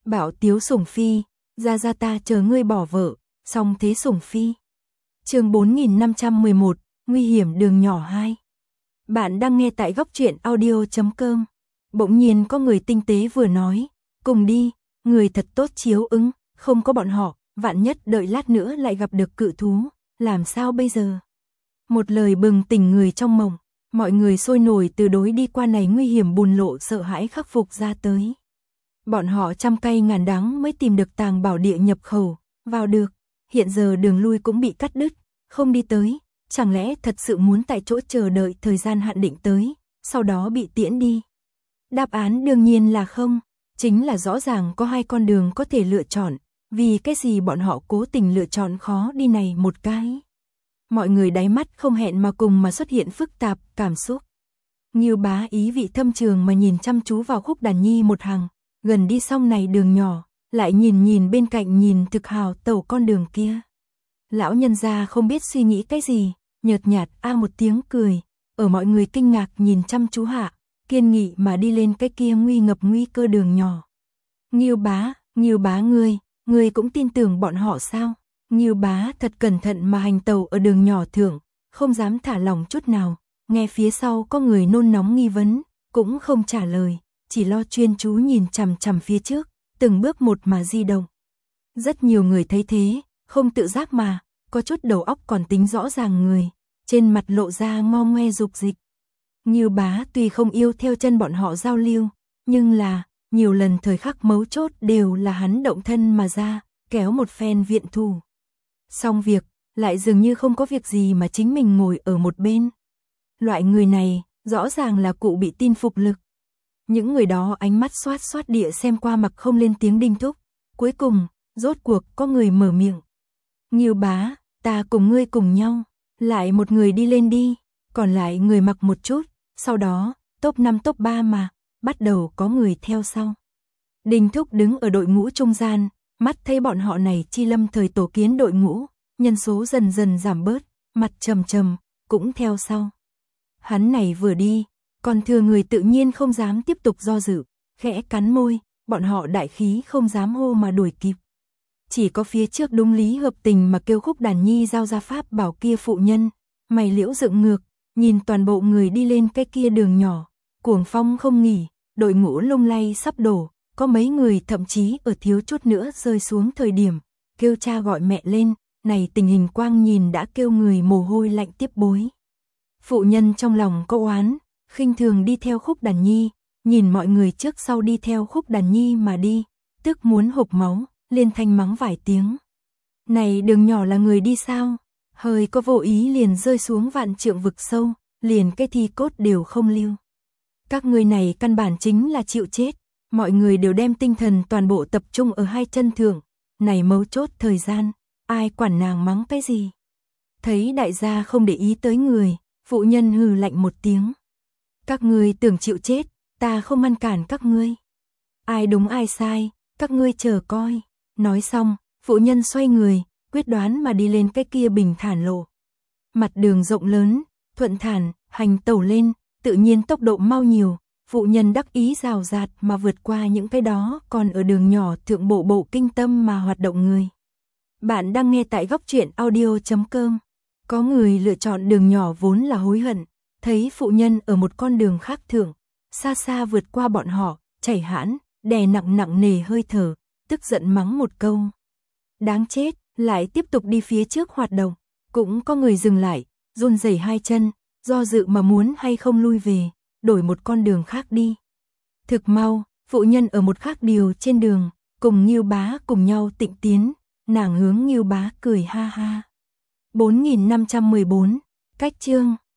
Bảo Tiếu Sủng Phi, ra ta chờ ngươi bỏ vợ, xong thế Sủng Phi. Chương 4511, nguy hiểm đường nhỏ 2. Bạn đang nghe tại góc truyện audio.com. Bỗng nhiên có người tinh tế vừa nói, cùng đi, người thật tốt chiếu ứng, không có bọn họ, vạn nhất đợi lát nữa lại gặp được cự thú, làm sao bây giờ? Một lời bừng tỉnh người trong mộng, mọi người sôi nổi từ đối đi qua này nguy hiểm bùn lộ sợ hãi khắc phục ra tới. Bọn họ trăm cây ngàn đắng mới tìm được tàng bảo địa nhập khẩu, vào được, hiện giờ đường lui cũng bị cắt đứt, không đi tới, chẳng lẽ thật sự muốn tại chỗ chờ đợi thời gian hạn định tới, sau đó bị tiễn đi? Đáp án đương nhiên là không, chính là rõ ràng có hai con đường có thể lựa chọn, vì cái gì bọn họ cố tình lựa chọn khó đi này một cái. Mọi người đáy mắt không hẹn mà cùng mà xuất hiện phức tạp cảm xúc. Ngưu Bá ý vị thâm trường mà nhìn chăm chú vào Khúc Đàn Nhi một hàng, gần đi xong này đường nhỏ, lại nhìn bên cạnh nhìn thực hào tẩu con đường kia. Lão nhân gia không biết suy nghĩ cái gì, nhợt nhạt một tiếng cười, ở mọi người kinh ngạc nhìn chăm chú hạ, kiên nghị mà đi lên cái kia nguy ngập nguy cơ đường nhỏ. Ngưu Bá ngươi cũng tin tưởng bọn họ sao? Ngưu Bá thật cẩn thận mà hành tẩu ở đường nhỏ thượng, không dám thả lỏng chút nào, nghe phía sau có người nôn nóng nghi vấn, cũng không trả lời, chỉ lo chuyên chú nhìn chằm chằm phía trước, từng bước một mà di động. Rất nhiều người thấy thế, không tự giác mà, có chút đầu óc còn tính rõ ràng người, trên mặt lộ ra ngo ngoe dục dịch. Ngưu Bá tuy không yêu theo chân bọn họ giao lưu, nhưng là, nhiều lần thời khắc mấu chốt đều là hắn động thân mà ra, kéo một phen viện thủ. Xong việc, lại dường như không có việc gì mà chính mình ngồi ở một bên. Loại người này, rõ ràng là cụ bị tin phục lực. Những người đó ánh mắt xoát xoát địa xem qua mặc không lên tiếng đinh thúc. Cuối cùng, rốt cuộc có người mở miệng. Ngưu Bá, ta cùng ngươi cùng nhau. Lại một người đi lên đi, còn lại người mặc một chút. Sau đó, top 5 top 3 mà, bắt đầu có người theo sau. Đinh thúc đứng ở đội ngũ trung gian, mắt thấy bọn họ này chi lâm thời tổ kiến đội ngũ, nhân số dần dần giảm bớt, mặt trầm trầm, cũng theo sau. Hắn này vừa đi, còn thừa người tự nhiên không dám tiếp tục do dự, khẽ cắn môi, bọn họ đại khí không dám hô mà đuổi kịp. Chỉ có phía trước đúng lý hợp tình mà kêu Khúc Đàn Nhi giao ra pháp bảo kia phụ nhân, mày liễu dựng ngược, nhìn toàn bộ người đi lên cái kia đường nhỏ, cuồng phong không nghỉ, đội ngũ lung lay sắp đổ, có mấy người thậm chí ở thiếu chút nữa rơi xuống thời điểm, kêu cha gọi mẹ lên, này tình hình quang nhìn đã kêu người mồ hôi lạnh tiếp bối. Phụ nhân trong lòng có oán, khinh thường đi theo Khúc Đàn Nhi, nhìn mọi người trước sau đi theo Khúc Đàn Nhi mà đi, tức muốn hộc máu, liên thanh mắng vài tiếng. Này đường nhỏ là người đi sao? Hơi có vô ý liền rơi xuống vạn trượng vực sâu, liền cái thi cốt đều không lưu. Các người này căn bản chính là chịu chết, mọi người đều đem tinh thần toàn bộ tập trung ở hai chân thượng, này mấu chốt thời gian, ai quản nàng mắng cái gì? Thấy đại gia không để ý tới người, phụ nhân hừ lạnh một tiếng. Các ngươi tưởng chịu chết, ta không ngăn cản các ngươi. Ai đúng ai sai, các ngươi chờ coi. Nói xong, phụ nhân xoay người, quyết đoán mà đi lên cái kia bình thản lộ. Mặt đường rộng lớn, thuận thản, hành tẩu lên, tự nhiên tốc độ mau nhiều, phụ nhân đắc ý rào rạt mà vượt qua những cái đó còn ở đường nhỏ thượng bộ kinh tâm mà hoạt động người. Bạn đang nghe tại góc truyện audio.com. Có người lựa chọn đường nhỏ vốn là hối hận, thấy phụ nhân ở một con đường khác thượng, xa xa vượt qua bọn họ, chảy hãn, đè nặng nề hơi thở, tức giận mắng một câu. Đáng chết, lại tiếp tục đi phía trước hoạt động, cũng có người dừng lại, run rẩy hai chân, do dự mà muốn hay không lui về, đổi một con đường khác đi. Thực mau, phụ nhân ở một khác điều trên đường, cùng Ngưu Bá cùng nhau tịnh tiến, nàng hướng Ngưu Bá cười ha ha. 4514, cách chương